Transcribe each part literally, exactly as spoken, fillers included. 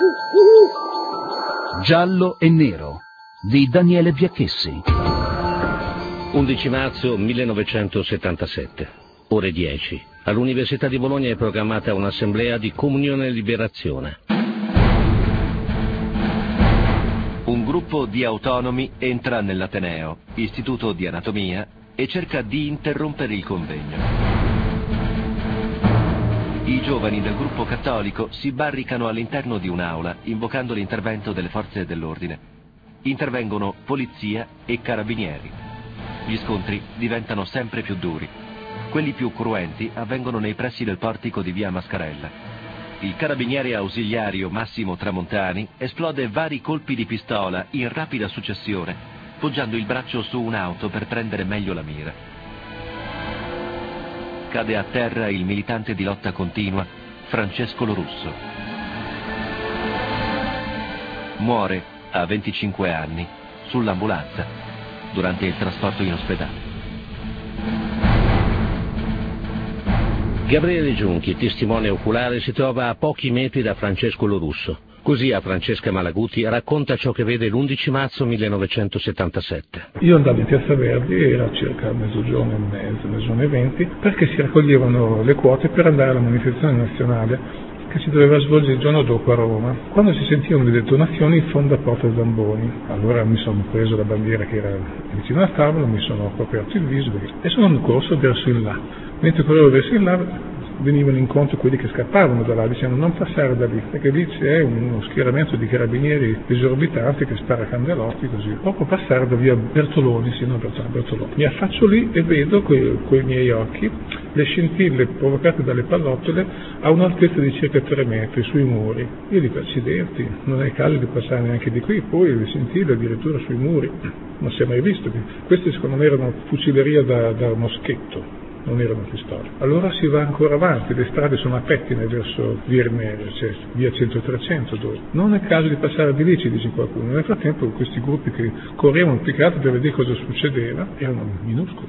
Giallo e nero di Daniele Biacchessi. undici marzo millenovecentosettantasette, ore dieci. All'Università di Bologna è programmata un'assemblea di Comunione e Liberazione. Un gruppo di autonomi entra nell'Ateneo, Istituto di Anatomia, e cerca di interrompere il convegno. I giovani del gruppo cattolico si barricano all'interno di un'aula, invocando l'intervento delle forze dell'ordine. Intervengono polizia e carabinieri. Gli scontri diventano sempre più duri. Quelli più cruenti avvengono nei pressi del portico di via Mascarella. Il carabiniere ausiliario Massimo Tramontani esplode vari colpi di pistola in rapida successione, poggiando il braccio su un'auto per prendere meglio la mira. Cade a terra il militante di lotta continua Francesco Lorusso. Muore a venticinque anni sull'ambulanza durante il trasporto in ospedale. Gabriele Giunchi, testimone oculare, si trova a pochi metri da Francesco Lorusso. Così a Francesca Malaguti racconta ciò che vede l'undici marzo millenovecentosettantasette. Io andavo in Piazza Verdi, era circa mezzogiorno e mezzo, mezzogiorno e venti, perché si raccoglievano le quote per andare alla manifestazione nazionale che si doveva svolgere il giorno dopo a Roma. Quando si sentivano le detonazioni in fondo a Porta Zamboni, allora mi sono preso la bandiera che era vicino al tavolo, mi sono coperto il viso e sono corso verso il là. Mentre correvo verso il là venivano incontro quelli che scappavano da là, dicendo non passare da lì, perché lì c'è uno schieramento di carabinieri esorbitanti che spara candelotti così. Poco passare da via Bertoloni, sì, no, Bertoloni. Mi affaccio lì e vedo con i miei occhi le scintille provocate dalle pallottole a un'altezza di circa tre metri sui muri. Io dico accidenti, non è il caso di passare neanche di qui, poi le scintille addirittura sui muri, non si è mai visto. Queste secondo me erano fucileria da, da moschetto. Non erano pistole. Allora si va ancora avanti, le strade sono a pettine verso via Irnerio, cioè via cento trecento dove. Non è caso di passare di lì, ci dice qualcuno. Nel frattempo questi gruppi che correvano più che altro per vedere cosa succedeva erano minuscoli.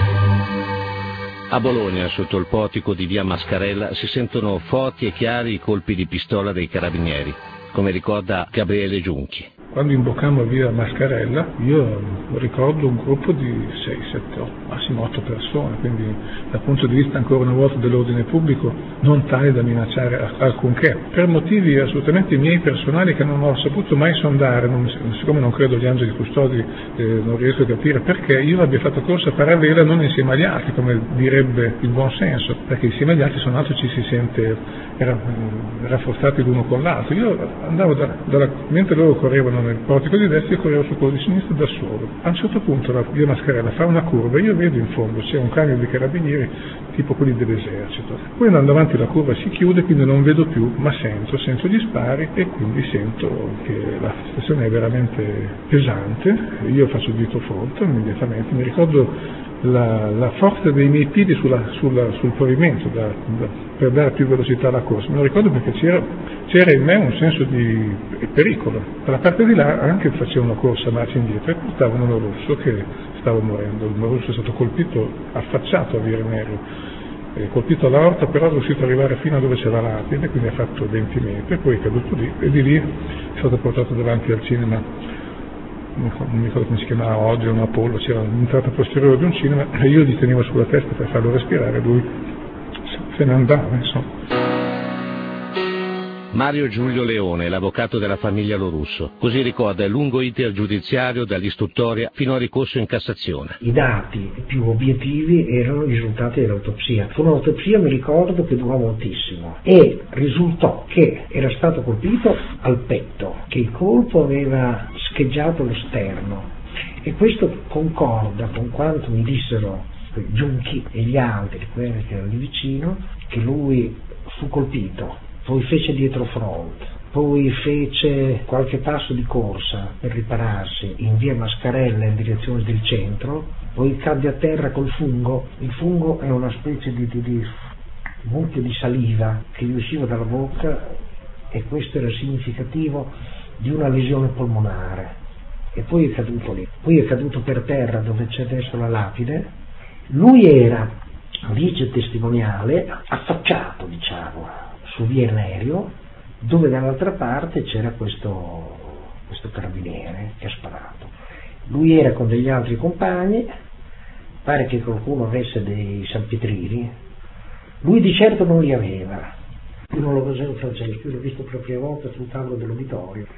A Bologna, sotto il portico di via Mascarella, si sentono forti e chiari i colpi di pistola dei carabinieri, come ricorda Gabriele Giunchi. Quando imboccammo via Mascarella, io ricordo un gruppo di sei, sette, otto, massimo otto persone, quindi dal punto di vista ancora una volta dell'ordine pubblico non tale da minacciare alcunché, per motivi assolutamente miei personali che non ho saputo mai sondare, non, siccome non credo agli angeli custodi, eh, non riesco a capire perché io abbia fatto corsa parallela non insieme agli altri, come direbbe il buon senso, perché insieme agli altri sono altri ci si sente era, rafforzati l'uno con l'altro. Io andavo da, dalla, mentre loro correvano nel portico di destra, io correvo su quello di sinistra da solo. A un certo punto la via Mascarella fa una curva, io vedo in fondo c'è un camion di carabinieri tipo quelli dell'esercito. Poi andando avanti la curva si chiude, quindi non vedo più, ma sento, sento gli spari e quindi sento che la situazione è veramente pesante. Io faccio il dito fronte immediatamente, mi ricordo La, la forza dei miei piedi sulla, sulla, sul pavimento da, da, per dare più velocità alla corsa, me lo ricordo perché c'era, c'era in me un senso di pericolo. Dalla parte di là anche facevo una corsa marcia indietro e portavano Lorusso che stava morendo. Lorusso è stato colpito, affacciato a via Irnerio, eh, colpito all'aorta, però è riuscito ad arrivare fino a dove c'era l'Atide, quindi ha fatto venti metri, poi è caduto lì e di lì è stato portato davanti al cinema. Non mi ricordo come si chiamava oggi, un Apollo, c'era l'entrata posteriore di un cinema e io gli tenevo sulla testa per farlo respirare, lui se ne andava, insomma. Mario Giulio Leone, l'avvocato della famiglia Lorusso, così ricorda il lungo iter giudiziario dall'istruttoria fino al ricorso in Cassazione. I dati più obiettivi erano i risultati dell'autopsia. Fu un'autopsia, mi ricordo, che durò moltissimo e risultò che era stato colpito al petto, che il colpo aveva scheggiato lo sterno e questo concorda con quanto mi dissero Giunchi e gli altri, quelli che erano lì vicino, che lui fu colpito. Poi fece dietro front, poi fece qualche passo di corsa per ripararsi in via Mascarella in direzione del centro, poi cadde a terra col fungo. Il fungo è una specie di, di, di mucchio di saliva che gli usciva dalla bocca e questo era significativo di una lesione polmonare. E poi è caduto lì, poi è caduto per terra dove c'è adesso la lapide. Lui era, dice testimoniale, affacciato, diciamo, su via Irnerio, dove dall'altra parte c'era questo, questo carabiniere che ha sparato. Lui era con degli altri compagni, pare che qualcuno avesse dei salpietrini, lui di certo non li aveva. Io non lo conoscevo Francesco, io l'ho visto per la prima volta sul tavolo dell'uditorio.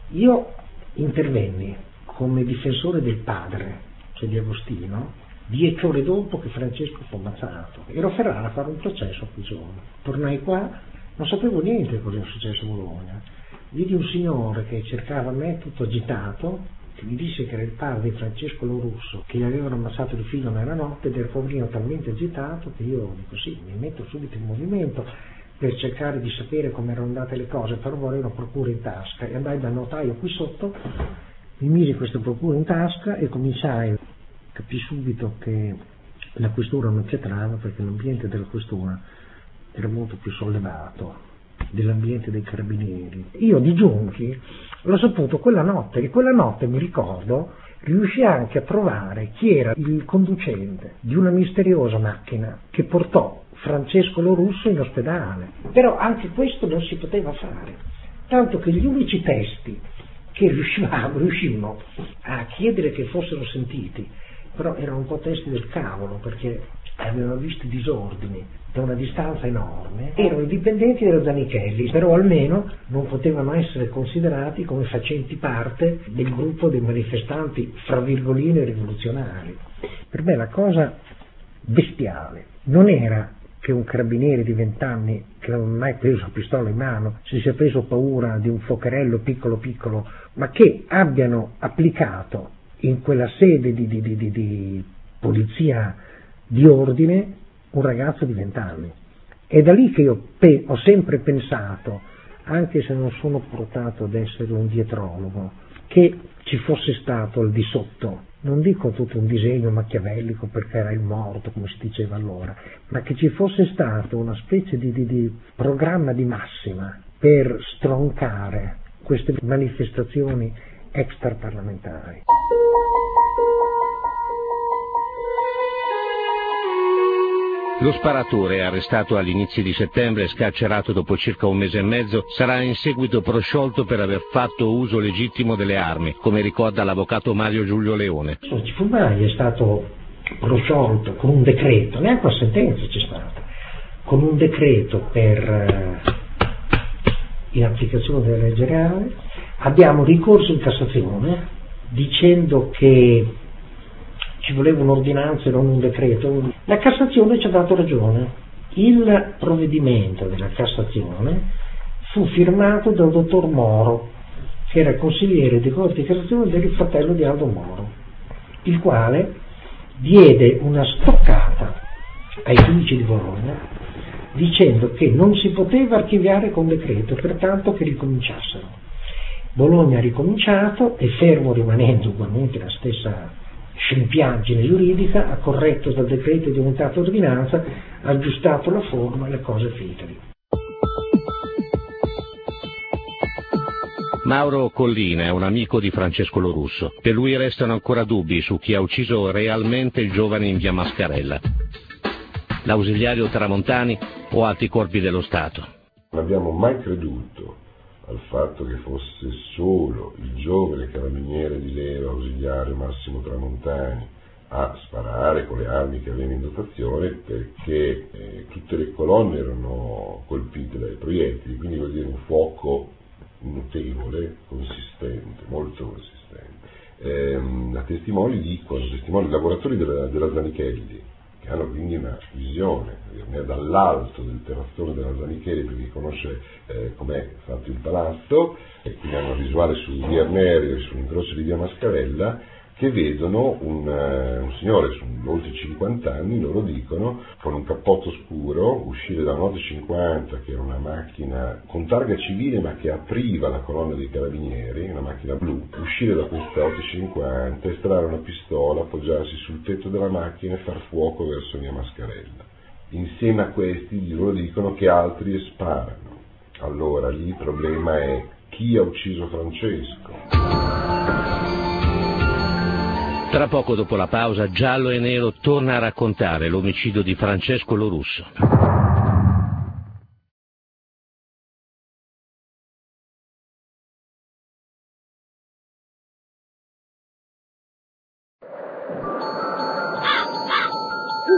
Io intervenni come difensore del padre, cioè di Agostino, dieci ore dopo che Francesco fu ammazzato. Ero a Ferrara a fare un processo a quel giorno. Tornai qua, non sapevo niente di cosa era successo a Bologna. Vidi un signore che cercava me tutto agitato, che mi disse che era il padre di Francesco Lorusso, che gli avevano ammazzato il figlio nella notte, ed era poverino talmente agitato che io dico sì, mi metto subito in movimento per cercare di sapere come erano andate le cose, però vorrei una procura in tasca, e andai dal notaio qui sotto, mi misi questa procura in tasca e cominciai, capii subito che la questura non c'entrava, perché l'ambiente della questura era molto più sollevato dell'ambiente dei carabinieri. Io di Giunchi l'ho saputo quella notte, e quella notte mi ricordo riuscì anche a trovare chi era il conducente di una misteriosa macchina che portò Francesco Lorusso in ospedale. Però anche questo non si poteva fare, tanto che gli unici testi che riuscivamo, riuscimmo a chiedere che fossero sentiti, però erano un po' testi del cavolo, perché avevano visto disordini da una distanza enorme, erano i dipendenti dello Zanichelli, però almeno non potevano essere considerati come facenti parte del gruppo dei manifestanti fra virgoline rivoluzionari. Per me la cosa bestiale non era che un carabiniere di vent'anni, che non ha mai preso la pistola in mano, si sia preso paura di un fuocherello piccolo piccolo, ma che abbiano applicato in quella sede di, di, di, di, di polizia di ordine un ragazzo di vent'anni. È da lì che io pe- ho sempre pensato, anche se non sono portato ad essere un dietrologo, che ci fosse stato al di sotto, non dico tutto un disegno machiavellico perché era il morto, come si diceva allora, ma che ci fosse stato una specie di, di, di programma di massima per stroncare queste manifestazioni extraparlamentari. Lo sparatore, arrestato agli inizi di settembre e scarcerato dopo circa un mese e mezzo, sarà in seguito prosciolto per aver fatto uso legittimo delle armi, come ricorda l'avvocato Mario Giulio Leone. Non ci fu mai, è stato prosciolto con un decreto, neanche una sentenza c'è stata, con un decreto per in applicazione della legge reale. Abbiamo ricorso in Cassazione dicendo che ci voleva un'ordinanza e non un decreto. La Cassazione ci ha dato ragione. Il provvedimento della Cassazione fu firmato dal dottor Moro, che era consigliere di Corte di Cassazione del fratello di Aldo Moro, il quale diede una stoccata ai giudici di Bologna dicendo che non si poteva archiviare con decreto, pertanto che ricominciassero. Bologna ha ricominciato e, fermo rimanendo ugualmente la stessa scempiaggine giuridica, ha corretto dal decreto è diventato ordinanza, ha aggiustato la forma e le cose finite lì. Mauro Collina è un amico di Francesco Lorusso. Per lui restano ancora dubbi su chi ha ucciso realmente il giovane in via Mascarella. L'ausiliario Tramontani o altri corpi dello Stato. Non abbiamo mai creduto al fatto che fosse solo il giovane carabiniere di leva ausiliario Massimo Tramontani a sparare con le armi che aveva in dotazione, perché eh, tutte le colonne erano colpite dai proiettili, quindi vuol dire un fuoco notevole, consistente, molto consistente. Eh, a testimoni dicono, testimoni lavoratori della, della Zanichelli, che hanno quindi una visione dall'alto del terrazzone della Zanichelli, perché conosce eh, com'è fatto il palazzo, e quindi hanno una visuale sul via Arnerio e sull'incrocio di via Mascarella, che vedono un, uh, un signore su oltre cinquanta anni, loro dicono, con un cappotto scuro, uscire da un'otto cinquanta, che era una macchina con targa civile ma che apriva la colonna dei carabinieri, una macchina blu, uscire da questa otto cinquanta, estrarre una pistola, appoggiarsi sul tetto della macchina e far fuoco verso via Mascarella. Insieme a questi loro dicono che altri sparano. Allora lì il problema è chi ha ucciso Francesco. Tra poco dopo la pausa, Giallo e Nero torna a raccontare l'omicidio di Francesco Lorusso.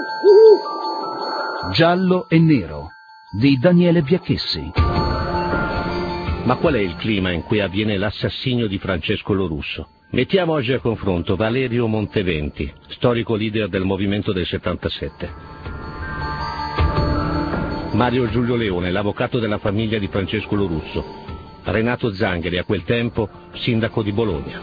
Giallo e nero di Daniele Biacchessi. Ma qual è il clima in cui avviene l'assassinio di Francesco Lorusso? Mettiamo oggi a confronto Valerio Monteventi, storico leader del movimento del settantasette. Mario Giulio Leone, l'avvocato della famiglia di Francesco Lorusso. Renato Zangheri, a quel tempo sindaco di Bologna.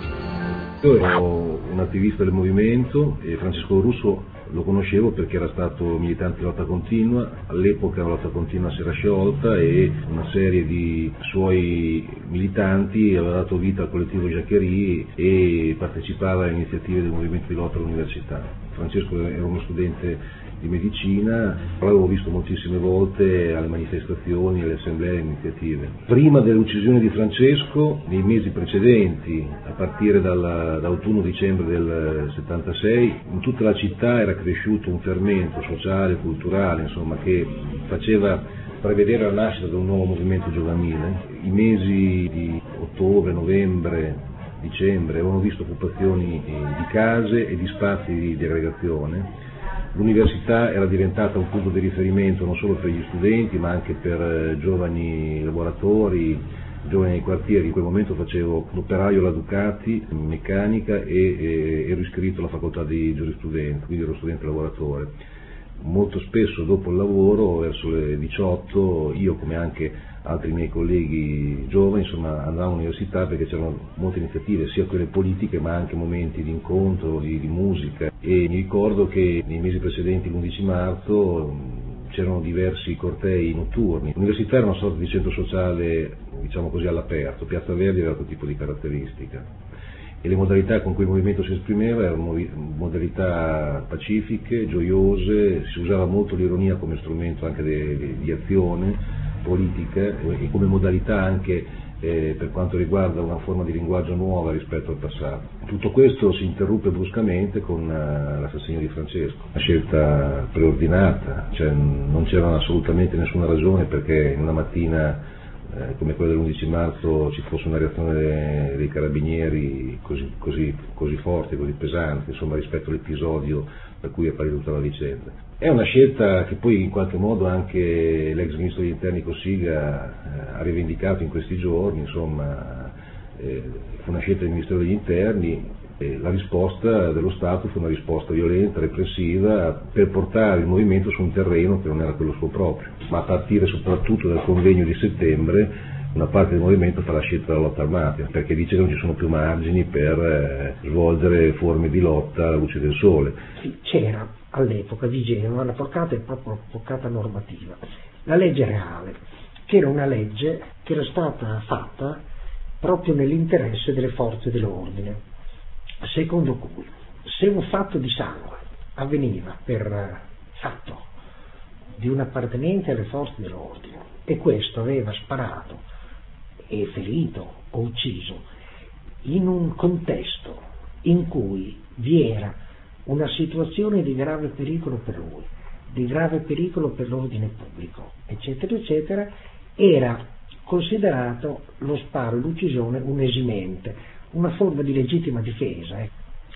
Io ero un attivista del movimento e Francesco Lorusso lo conoscevo perché era stato militante di lotta continua. All'epoca la lotta continua si era sciolta e una serie di suoi militanti aveva dato vita al collettivo Giaccherie e partecipava alle iniziative del movimento di lotta all'università. Francesco era uno studente di medicina, l'avevo visto moltissime volte alle manifestazioni, alle assemblee, alle iniziative. Prima dell'uccisione di Francesco, nei mesi precedenti, a partire dall'autunno-dicembre del settantasei, in tutta la città era cresciuto un fermento sociale, culturale, insomma, che faceva prevedere la nascita di un nuovo movimento giovanile. I mesi di ottobre, novembre, dicembre avevano visto occupazioni di case e di spazi di aggregazione. L'università era diventata un punto di riferimento non solo per gli studenti ma anche per giovani lavoratori, giovani nei quartieri. In quel momento facevo l'operaio alla Ducati, meccanica e, e ero iscritto alla facoltà di giurisprudenza, quindi ero studente lavoratore. Molto spesso dopo il lavoro, verso le diciotto, io come anche altri miei colleghi giovani, insomma, andavamo all'università perché c'erano molte iniziative, sia quelle politiche ma anche momenti di incontro, di, di musica, e mi ricordo che nei mesi precedenti l'undici marzo c'erano diversi cortei notturni. L'università era una sorta di centro sociale, diciamo così, all'aperto. Piazza Verdi aveva quel tipo di caratteristica e le modalità con cui il movimento si esprimeva erano modalità pacifiche, gioiose, si usava molto l'ironia come strumento anche di, di azione politica e come modalità anche eh, per quanto riguarda una forma di linguaggio nuova rispetto al passato. Tutto questo si interruppe bruscamente con uh, l'assassinio di Francesco, una scelta preordinata, cioè non c'era assolutamente nessuna ragione perché in una mattina eh, come quella dell'undici marzo ci fosse una reazione dei, dei carabinieri così, così, così forte, così pesante, insomma, rispetto all'episodio per cui è apparita tutta la vicenda. È una scelta che poi in qualche modo anche l'ex ministro degli interni Cossiga eh, ha rivendicato in questi giorni, insomma, eh, fu una scelta del Ministero degli Interni e la risposta dello Stato fu una risposta violenta, repressiva, per portare il movimento su un terreno che non era quello suo proprio, ma a partire soprattutto dal convegno di settembre una parte del movimento fa la scelta della lotta armata, perché dice che non ci sono più margini per eh, svolgere forme di lotta alla luce del sole. C'era all'epoca, vigeva la portata, proprio portata normativa, la legge reale, che era una legge che era stata fatta proprio nell'interesse delle forze dell'ordine, secondo cui se un fatto di sangue avveniva per fatto di un appartenente alle forze dell'ordine e questo aveva sparato e ferito o ucciso in un contesto in cui vi era una situazione di grave pericolo per lui, di grave pericolo per l'ordine pubblico, eccetera, eccetera, era considerato lo sparo, l'uccisione, un esimente, una forma di legittima difesa. Eh.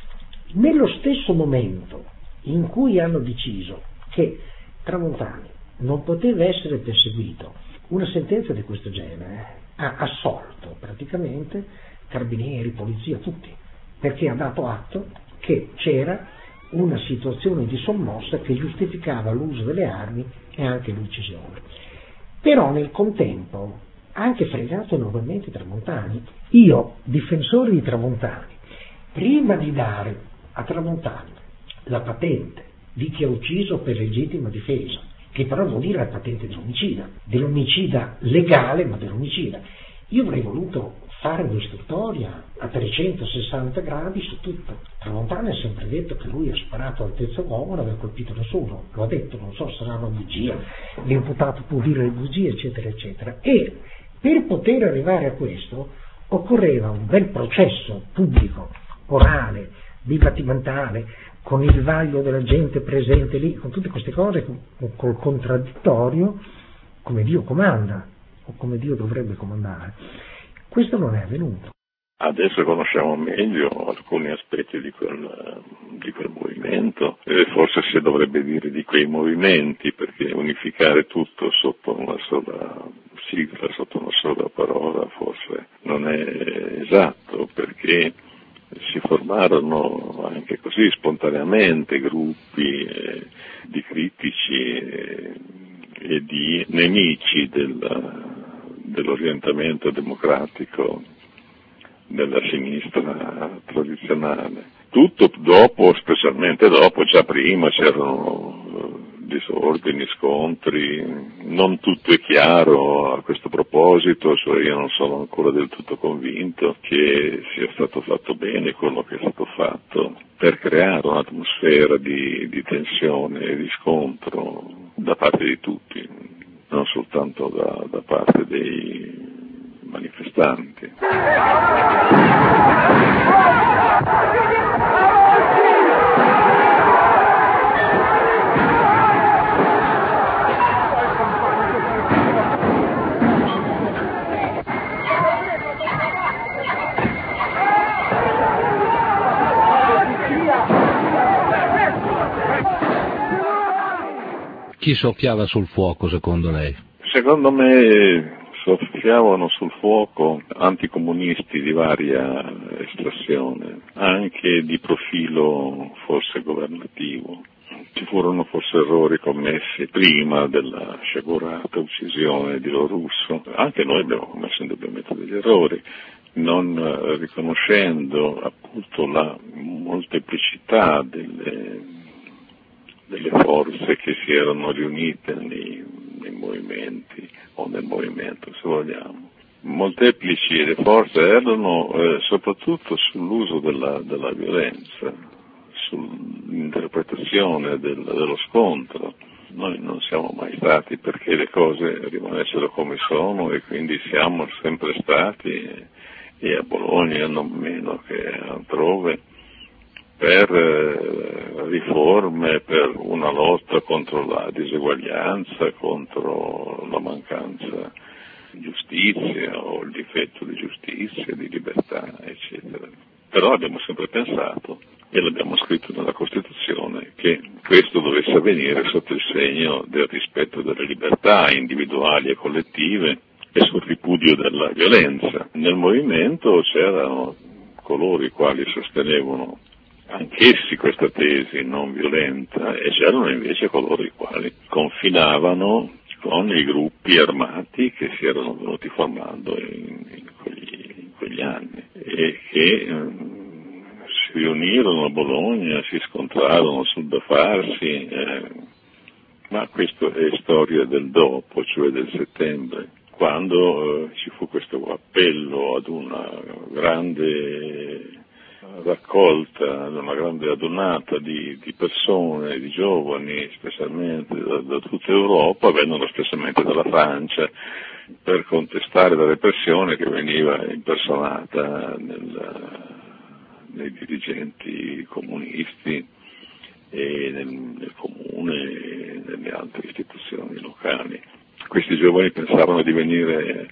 Nello stesso momento in cui hanno deciso che Tramontani non poteva essere perseguito, una sentenza di questo genere ha assolto praticamente carabinieri, polizia, tutti, perché ha dato atto che c'era una situazione di sommossa che giustificava l'uso delle armi e anche l'uccisione. Però nel contempo ha anche fregato enormemente Tramontani. Io, difensore di Tramontani, prima di dare a Tramontani la patente di chi ha ucciso per legittima difesa, che però vuol dire la patente dell'omicida, dell'omicida legale ma dell'omicida, io avrei voluto fare un'istruttoria a trecentosessanta gradi su tutto. Tramontani ha sempre detto che lui ha sparato al terzo uomo, non aveva colpito nessuno, lo ha detto, non so se sarà una bugia, l'imputato può dire le bugie, eccetera, eccetera. E per poter arrivare a questo occorreva un bel processo pubblico, orale, dibattimentale, con il vaglio della gente presente lì, con tutte queste cose, con, col contraddittorio, come Dio comanda, o come Dio dovrebbe comandare. Questo non è avvenuto. Adesso conosciamo meglio alcuni aspetti di quel, di quel movimento e forse si dovrebbe dire di quei movimenti, perché unificare tutto sotto una sola sigla, sotto una sola parola forse non è esatto, perché si formarono anche così spontaneamente gruppi eh, di critici eh, e di nemici del, dell'orientamento democratico della sinistra tradizionale. Tutto dopo, specialmente dopo, già prima c'erano disordini, scontri, non tutto è chiaro a questo proposito, cioè io non sono ancora del tutto convinto che sia stato fatto bene quello che è stato fatto per creare un'atmosfera di, di tensione e di scontro da parte di tutti, non soltanto da, da parte dei manifestanti. Chi soffiava sul fuoco secondo lei? Secondo me soffiavano sul fuoco anticomunisti di varia estrazione, anche di profilo forse governativo. Ci furono forse errori commessi prima della sciagurata uccisione di Lo Russo, anche noi abbiamo commesso indubbiamente degli errori, non riconoscendo appunto la molteplicità delle, delle forze che si erano riunite nei, nei movimenti o nel movimento, se vogliamo. Molteplici le forze erano eh, soprattutto sull'uso della, della violenza, sull'interpretazione del, dello scontro. Noi non siamo mai stati perché le cose rimanessero come sono e quindi siamo sempre stati, e a Bologna non meno che altrove, per eh, riforme, per una lotta contro la diseguaglianza, contro la mancanza di giustizia o il difetto di giustizia, di libertà, eccetera. Però abbiamo sempre pensato, e l'abbiamo scritto nella Costituzione, che questo dovesse avvenire sotto il segno del rispetto delle libertà individuali e collettive e sul ripudio della violenza. Nel movimento c'erano coloro i quali sostenevano anch'essi questa tesi non violenta e c'erano invece coloro i quali confinavano con i gruppi armati che si erano venuti formando in, in, quegli, in quegli anni e che um, si riunirono a Bologna, si scontrarono sul da farsi, eh, ma questo è storia del dopo, cioè del settembre, quando eh, ci fu questo appello ad una grande raccolta, una grande adunata di, di persone, di giovani, specialmente da, da tutta Europa, vengono specialmente dalla Francia, per contestare la repressione che veniva impersonata nel, nei dirigenti comunisti e nel, nel comune e nelle altre istituzioni locali. Questi giovani pensavano di venire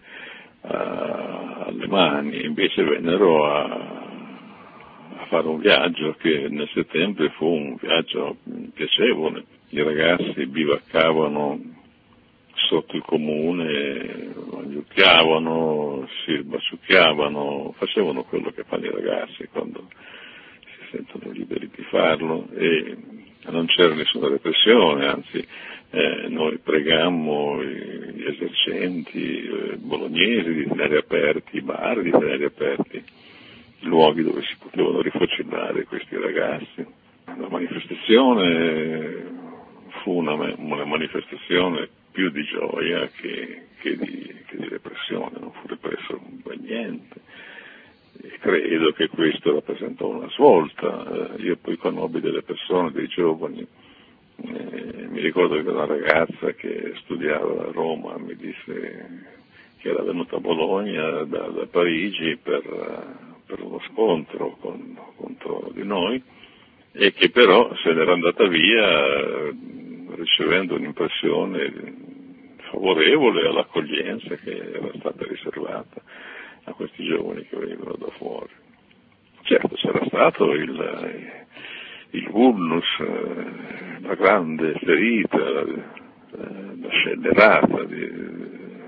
a, alle mani, invece vennero a a fare un viaggio che nel settembre fu un viaggio piacevole. I ragazzi bivaccavano sotto il comune, mangiucchiavano, si baciucchiavano, facevano quello che fanno i ragazzi quando si sentono liberi di farlo e non c'era nessuna repressione, anzi eh, noi pregammo gli esercenti eh, bolognesi di tenere aperti i bar, di tenere aperti luoghi dove si potevano rifocillare questi ragazzi. La manifestazione fu una, una manifestazione più di gioia che, che, di, che di repressione, non fu represso per niente. E credo che questo rappresentò una svolta. Io poi conobbi delle persone, dei giovani, eh, mi ricordo che una ragazza che studiava a Roma mi disse che era venuta a Bologna da, da Parigi per per uno scontro con, contro di noi e che però se n'era andata via ricevendo un'impressione favorevole all'accoglienza che era stata riservata a questi giovani che venivano da fuori. Certo, c'era stato il, il vulnus, la grande ferita, la scellerata di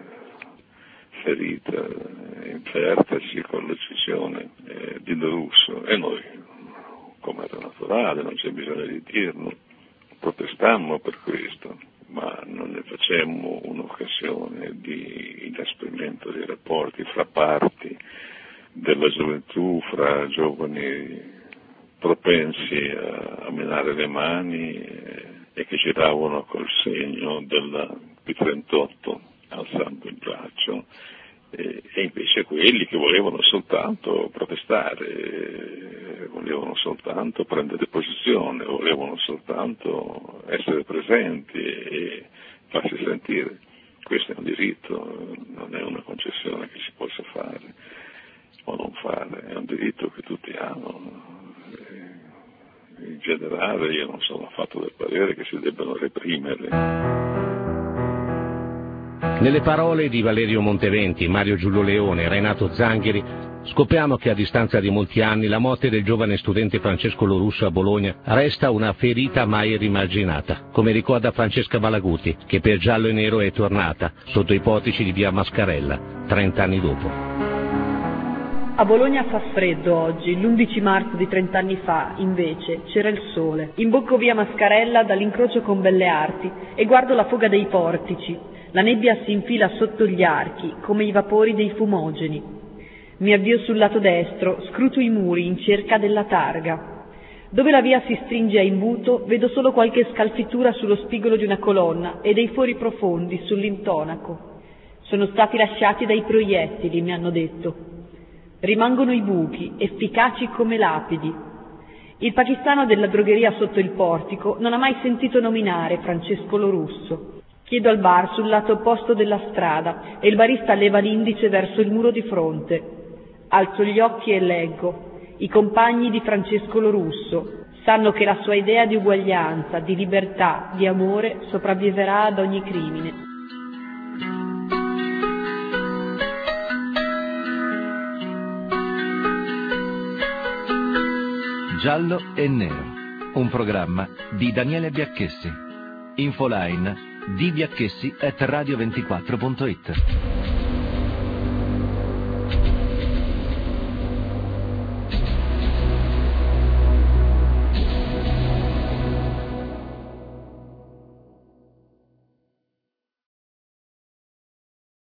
ferita infertaci con l'uccisione eh, di De Russo, e noi, come era naturale, non c'è bisogno di dirlo, protestammo per questo, ma non ne facemmo un'occasione di inasprimento dei rapporti fra parti della gioventù, fra giovani propensi a, a menare le mani eh, e che giravano col segno della P trentotto alzando il braccio, e, e invece quelli che volevano soltanto protestare, eh, volevano soltanto prendere posizione, volevano soltanto essere presenti e farsi sentire. Questo è un diritto, non è una concessione che si possa fare o non fare, è un diritto che tutti hanno. In generale io non sono affatto del parere che si debbano reprimere. Nelle parole di Valerio Monteventi, Mario Giulio Leone e Renato Zangheri scopriamo che a distanza di molti anni la morte del giovane studente Francesco Lorusso a Bologna resta una ferita mai rimarginata, come ricorda Francesca Malaguti, che per Giallo e Nero è tornata sotto i portici di via Mascarella, trent'anni dopo. A Bologna fa freddo oggi, l'undici marzo di trent'anni fa, invece, c'era il sole. Imbocco via Mascarella dall'incrocio con Belle Arti e guardo la foga dei portici. La nebbia si infila sotto gli archi, come i vapori dei fumogeni. Mi avvio sul lato destro, scruto i muri in cerca della targa. Dove la via si stringe a imbuto, vedo solo qualche scalfitura sullo spigolo di una colonna e dei fori profondi sull'intonaco. Sono stati lasciati dai proiettili, mi hanno detto. Rimangono i buchi, efficaci come lapidi. Il pakistano della drogheria sotto il portico non ha mai sentito nominare Francesco Lorusso. Chiedo al bar sul lato opposto della strada e il barista leva l'indice verso il muro di fronte. Alzo gli occhi e leggo. I compagni di Francesco Lorusso sanno che la sua idea di uguaglianza, di libertà, di amore sopravviverà ad ogni crimine. Giallo e Nero, un programma di Daniele Biacchessi. Infoline d biacchessi at radio ventiquattro punto it.